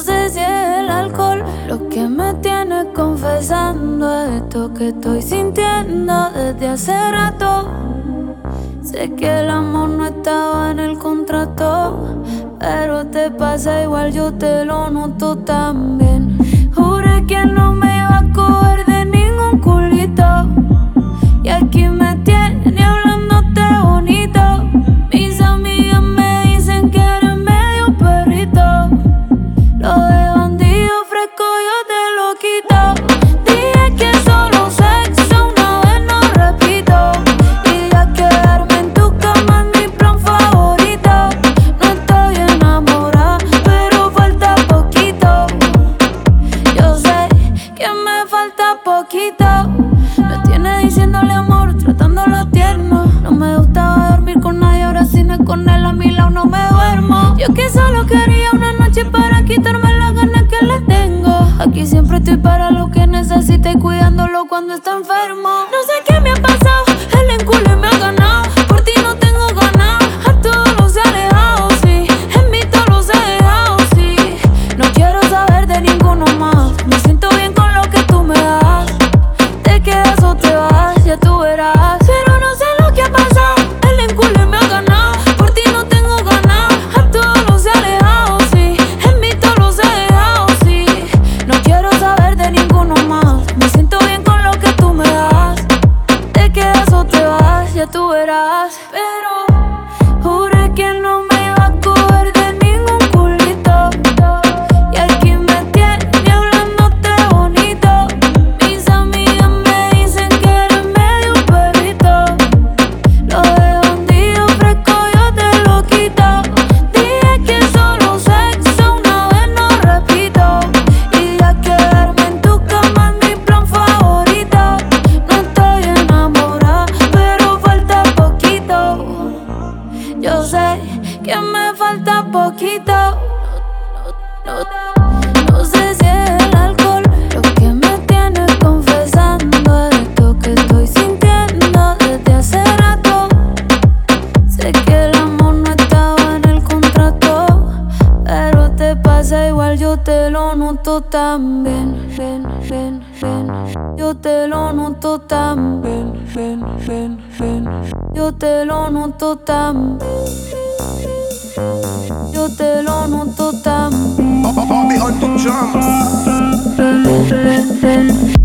sé si es el alcohol lo que me tiene confesando esto que estoy sintiendo desde hace rato. Sé que el amor no estaba en el contrato, pero te pasa igual, yo te lo noto también. Juré que no me iba a coger de ningún culito, y aquí me tiene hablándote bonito. Mis amigas me dicen que eres medio perrito, lo de bandido fresco yo te lo quito. Dije que solo sexo una vez, no repito, y ya quedarme en tu cama es mi plan favorito. No estoy enamorada, pero falta poquito. Yo sé que me falta poquito. Me tiene diciéndole amor, tratándolo tierno. No me gustaba dormir con nadie, ahora si no es con él a mi lado no me duermo. Yo que solo quería una noche para quitarme las ganas que le tengo. Aquí siempre estoy para lo que necesite, cuidándolo cuando está enfermo. No sé qué me ha pasado, el enculo me ha ganado. Por ti no tengo ganas, a todos los he alejado, sí. En mí todos los he dejado, sí. No quiero saber de ninguno más. Me siento bien con lo que tú me das. Te quedas o te vas, ya tú verás. Pero no sé lo que ha pasado, el enculo me ha ganado. Por ti no tengo ganas, a todos los he alejado, sí. En mí todos los he dejado, sí. No quiero saber de ninguno más. Me siento bien con lo que tú me das. Te quedas o te vas, ya tú verás. Pero juré que no me iba a coger de ningún culito, y aquí me tiene hablándote bonito. Mis amigas me dicen que eres medio perrito, lo de bandido fresco yo te lo quito. Dije que solo sexo una vez, no repito, y ya quedarme en tu cama es mi plan favorito. No estoy enamorada, pero falta poquito. Yo sé que me falta poquito. No sé si es el alcohol lo que me tiene confesando esto que estoy sintiendo desde hace rato. Sé que el amor no estaba en el contrato, pero te pasa igual, yo te lo noto también. Ven, ven, ven. Yo te lo noto también. Ven, ven, ven. Yo te lo noto también. Yo te lo noto también. Bobby on the drums. Ven, ven, ven.